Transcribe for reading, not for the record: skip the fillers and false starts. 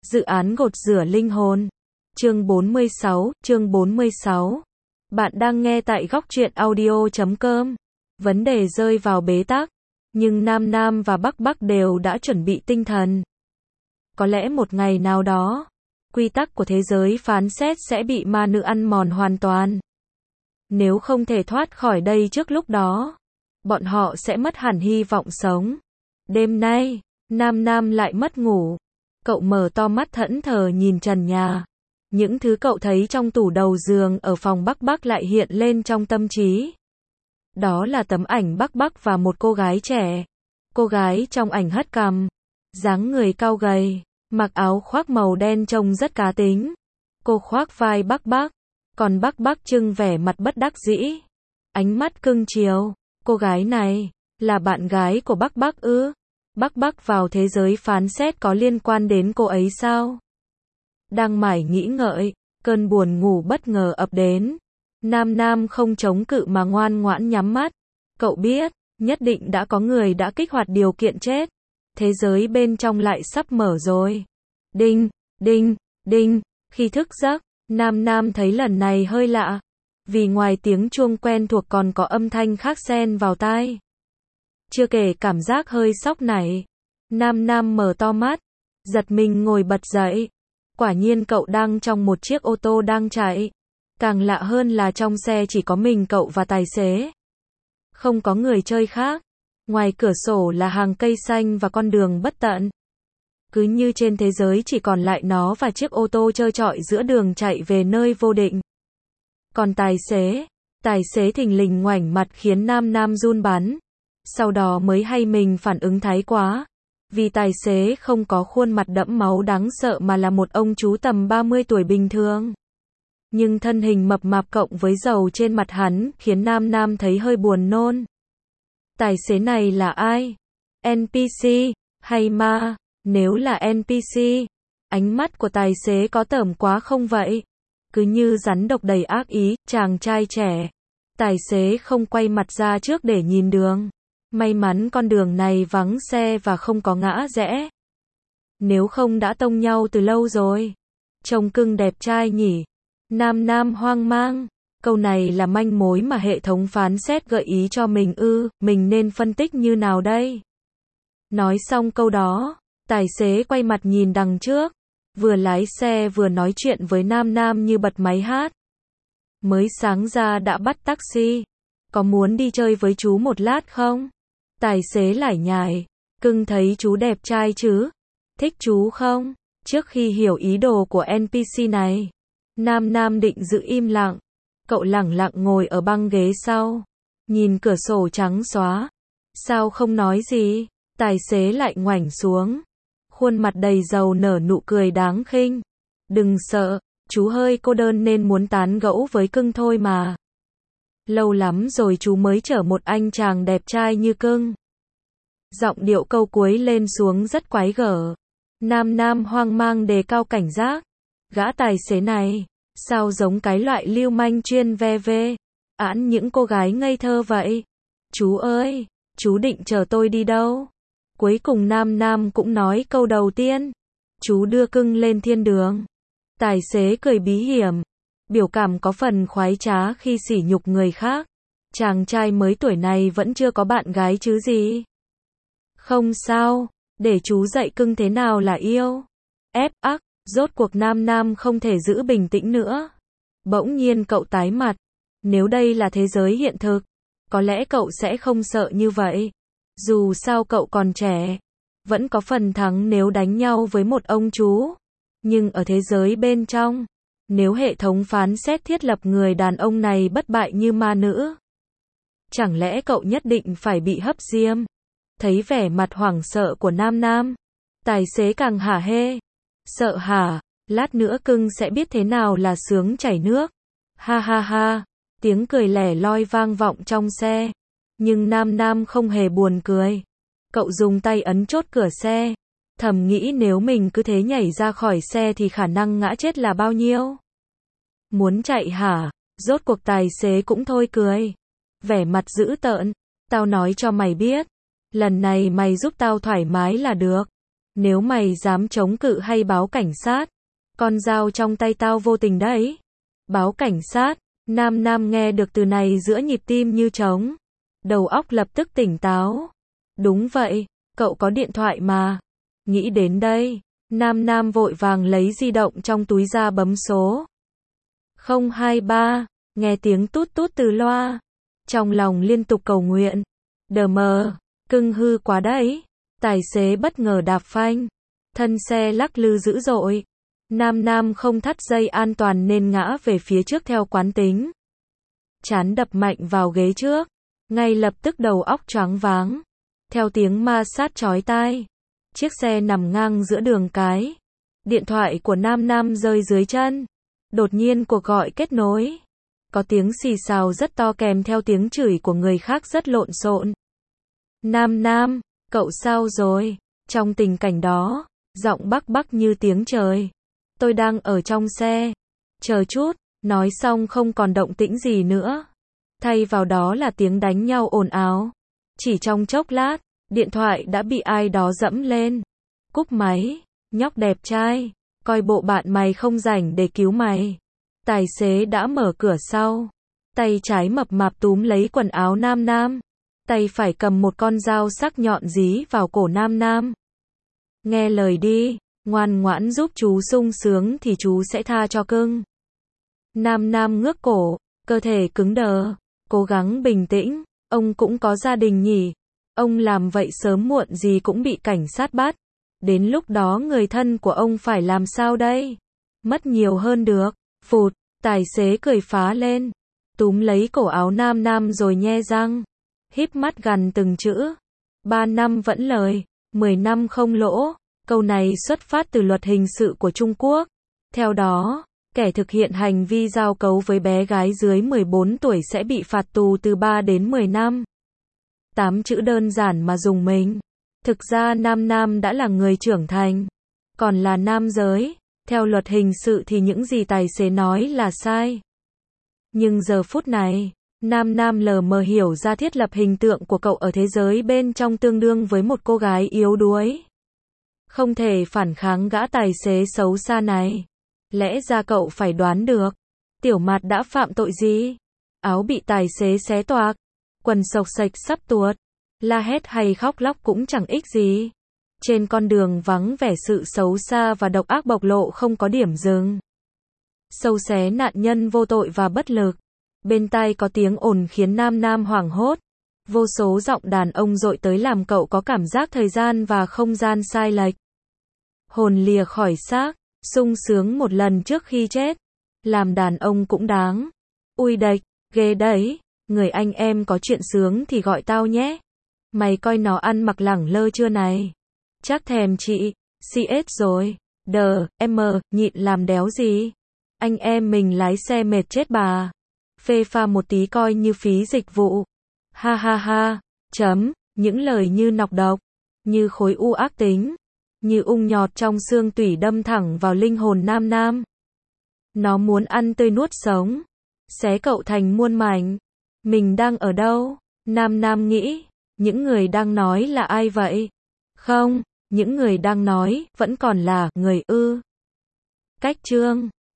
Dự án gột rửa linh hồn. Chương 46. Bạn đang nghe tại góc truyện audio.com. Vấn đề rơi vào bế tắc, nhưng Nam Nam và Bắc Bắc đều đã chuẩn bị tinh thần. Có lẽ một ngày nào đó, quy tắc của thế giới phán xét sẽ bị ma nữ ăn mòn hoàn toàn. Nếu không thể thoát khỏi đây trước lúc đó, bọn họ sẽ mất hẳn hy vọng sống. Đêm nay, Nam Nam lại mất ngủ. Cậu mở to mắt thẫn thờ nhìn trần nhà. Những thứ cậu thấy trong tủ đầu giường ở phòng Bắc Bắc lại hiện lên trong tâm trí. Đó là tấm ảnh Bắc Bắc và một cô gái trẻ. Cô gái trong ảnh hất cằm, dáng người cao gầy, mặc áo khoác màu đen trông rất cá tính. Cô khoác vai Bắc Bắc, còn Bắc Bắc trưng vẻ mặt bất đắc dĩ, ánh mắt cưng chiều. Cô gái này là bạn gái của Bắc Bắc ư? Bắc Bắc vào thế giới phán xét có liên quan đến cô ấy sao? Đang mải nghĩ ngợi, cơn buồn ngủ bất ngờ ập đến. Nam Nam không chống cự mà ngoan ngoãn nhắm mắt. Cậu biết, nhất định đã có người đã kích hoạt điều kiện chết. Thế giới bên trong lại sắp mở rồi. Đinh, đinh, đinh. Khi thức giấc, Nam Nam thấy lần này hơi lạ. Vì ngoài tiếng chuông quen thuộc còn có âm thanh khác xen vào tai. Chưa kể cảm giác hơi sốc nảy. Nam Nam mở to mắt, giật mình ngồi bật dậy. Quả nhiên cậu đang trong một chiếc ô tô đang chạy. Càng lạ hơn là trong xe chỉ có mình cậu và tài xế. Không có người chơi khác. Ngoài cửa sổ là hàng cây xanh và con đường bất tận. Cứ như trên thế giới chỉ còn lại nó và chiếc ô tô trơ trọi giữa đường chạy về nơi vô định. Còn tài xế thình lình ngoảnh mặt khiến Nam Nam run bắn. Sau đó mới hay mình phản ứng thái quá. Vì tài xế không có khuôn mặt đẫm máu đáng sợ mà là một ông chú tầm 30 tuổi bình thường. Nhưng thân hình mập mạp cộng với dầu trên mặt hắn khiến Nam Nam thấy hơi buồn nôn. Tài xế này là ai? NPC hay ma? Nếu là NPC, ánh mắt của tài xế có tởm quá không vậy? Cứ như rắn độc đầy ác ý, chàng trai trẻ. Tài xế không quay mặt ra trước để nhìn đường. May mắn con đường này vắng xe và không có ngã rẽ. Nếu không đã tông nhau từ lâu rồi. Trông cưng đẹp trai nhỉ? Nam Nam hoang mang. Câu này là manh mối mà hệ thống phán xét gợi ý cho mình ư? Mình nên phân tích như nào đây? Nói xong câu đó, tài xế quay mặt nhìn đằng trước. Vừa lái xe vừa nói chuyện với Nam Nam như bật máy hát. Mới sáng ra đã bắt taxi. Có muốn đi chơi với chú một lát không? Tài xế lải nhải. Cưng thấy chú đẹp trai chứ? Thích chú không? Trước khi hiểu ý đồ của NPC này, Nam Nam định giữ im lặng. Cậu lẳng lặng ngồi ở băng ghế sau. Nhìn cửa sổ trắng xóa. Sao không nói gì? Tài xế lại ngoảnh xuống. Khuôn mặt đầy dầu nở nụ cười đáng khinh. Đừng sợ, chú hơi cô đơn nên muốn tán gẫu với cưng thôi mà. Lâu lắm rồi chú mới chở một anh chàng đẹp trai như cưng. Giọng điệu câu cuối lên xuống rất quái gở. Nam Nam hoang mang đề cao cảnh giác. Gã tài xế này, sao giống cái loại lưu manh chuyên ve vê, ẵn những cô gái ngây thơ vậy? Chú ơi, chú định chở tôi đi đâu? Cuối cùng Nam Nam cũng nói câu đầu tiên. Chú đưa cưng lên thiên đường. Tài xế cười bí hiểm. Biểu cảm có phần khoái trá khi sỉ nhục người khác. Chàng trai mới tuổi này vẫn chưa có bạn gái chứ gì. Không sao, để chú dạy cưng thế nào là yêu. Ép ắc, rốt cuộc Nam Nam không thể giữ bình tĩnh nữa. Bỗng nhiên cậu tái mặt. Nếu đây là thế giới hiện thực, có lẽ cậu sẽ không sợ như vậy. Dù sao cậu còn trẻ, vẫn có phần thắng nếu đánh nhau với một ông chú. Nhưng ở thế giới bên trong, nếu hệ thống phán xét thiết lập người đàn ông này bất bại như ma nữ, chẳng lẽ cậu nhất định phải bị hấp diêm? Thấy vẻ mặt hoảng sợ của Nam Nam, tài xế càng hả hê. Sợ hả? Lát nữa cưng sẽ biết thế nào là sướng chảy nước. Ha ha ha, tiếng cười lẻ loi vang vọng trong xe. Nhưng Nam Nam không hề buồn cười. Cậu dùng tay ấn chốt cửa xe. Thầm nghĩ nếu mình cứ thế nhảy ra khỏi xe thì khả năng ngã chết là bao nhiêu? Muốn chạy hả? Rốt cuộc tài xế cũng thôi cười. Vẻ mặt dữ tợn. Tao nói cho mày biết. Lần này mày giúp tao thoải mái là được. Nếu mày dám chống cự hay báo cảnh sát, con dao trong tay tao vô tình đấy. Báo cảnh sát, Nam Nam nghe được từ này giữa nhịp tim như trống. Đầu óc lập tức tỉnh táo. Đúng vậy, cậu có điện thoại mà. Nghĩ đến đây, Nam Nam vội vàng lấy di động trong túi ra bấm số 023, nghe tiếng tút tút từ loa. Trong lòng liên tục cầu nguyện. Đờ mờ, cưng hư quá đấy. Tài xế bất ngờ đạp phanh. Thân xe lắc lư dữ dội. Nam Nam không thắt dây an toàn nên ngã về phía trước theo quán tính. Trán đập mạnh vào ghế trước. Ngay lập tức đầu óc choáng váng. Theo tiếng ma sát chói tai. Chiếc xe nằm ngang giữa đường cái. Điện thoại của Nam Nam rơi dưới chân. Đột nhiên cuộc gọi kết nối. Có tiếng xì xào rất to kèm theo tiếng chửi của người khác rất lộn xộn. Nam Nam, cậu sao rồi? Trong tình cảnh đó, giọng bắc bắc như tiếng trời. Tôi đang ở trong xe. Chờ chút, nói xong không còn động tĩnh gì nữa. Thay vào đó là tiếng đánh nhau ồn ào. Chỉ trong chốc lát, điện thoại đã bị ai đó dẫm lên. Cúp máy, nhóc đẹp trai, coi bộ bạn mày không rảnh để cứu mày. Tài xế đã mở cửa sau. Tay trái mập mạp túm lấy quần áo Nam Nam. Tay phải cầm một con dao sắc nhọn dí vào cổ Nam Nam. Nghe lời đi, ngoan ngoãn giúp chú sung sướng thì chú sẽ tha cho cưng. Nam Nam ngước cổ, cơ thể cứng đờ, cố gắng bình tĩnh. Ông cũng có gia đình nhỉ. Ông làm vậy sớm muộn gì cũng bị cảnh sát bắt. Đến lúc đó người thân của ông phải làm sao đây? Mất nhiều hơn được. Phụt, tài xế cười phá lên. Túm lấy cổ áo Nam Nam rồi nhe răng. Híp mắt gằn từng chữ. 3 năm vẫn lời, 10 năm không lỗ. Câu này xuất phát từ luật hình sự của Trung Quốc. Theo đó, kẻ thực hiện hành vi giao cấu với bé gái dưới 14 tuổi sẽ bị phạt tù từ 3 đến 10 năm. 8 chữ đơn giản mà dùng mình. Thực ra Nam Nam đã là người trưởng thành. Còn là nam giới. Theo luật hình sự thì những gì tài xế nói là sai. Nhưng giờ phút này, Nam Nam lờ mờ hiểu ra thiết lập hình tượng của cậu ở thế giới bên trong tương đương với một cô gái yếu đuối. Không thể phản kháng gã tài xế xấu xa này. Lẽ ra cậu phải đoán được. Tiểu Mạt đã phạm tội gì? Áo bị tài xế xé toạc. Quần xộc xệch sắp tuột. La hét hay khóc lóc cũng chẳng ích gì. Trên con đường vắng vẻ sự xấu xa và độc ác bộc lộ không có điểm dừng. Sâu xé nạn nhân vô tội và bất lực. Bên tai có tiếng ồn khiến Nam Nam hoảng hốt. Vô số giọng đàn ông dội tới làm cậu có cảm giác thời gian và không gian sai lệch. Hồn lìa khỏi xác, sung sướng một lần trước khi chết. Làm đàn ông cũng đáng. Ui đệch, ghê đấy. Người anh em có chuyện sướng thì gọi tao nhé. Mày coi nó ăn mặc lẳng lơ chưa này? Chắc thèm chị, CS rồi. Đờ, em nhịn làm đéo gì? Anh em mình lái xe mệt chết bà. Phê pha một tí coi như phí dịch vụ. Ha ha ha. Chấm, những lời như nọc độc, như khối u ác tính, như ung nhọt trong xương tủy đâm thẳng vào linh hồn Nam Nam. Nó muốn ăn tươi nuốt sống, xé cậu thành muôn mảnh. Mình đang ở đâu? Nam Nam nghĩ, những người đang nói là ai vậy? Không, những người đang nói vẫn còn là người ư. Cách chương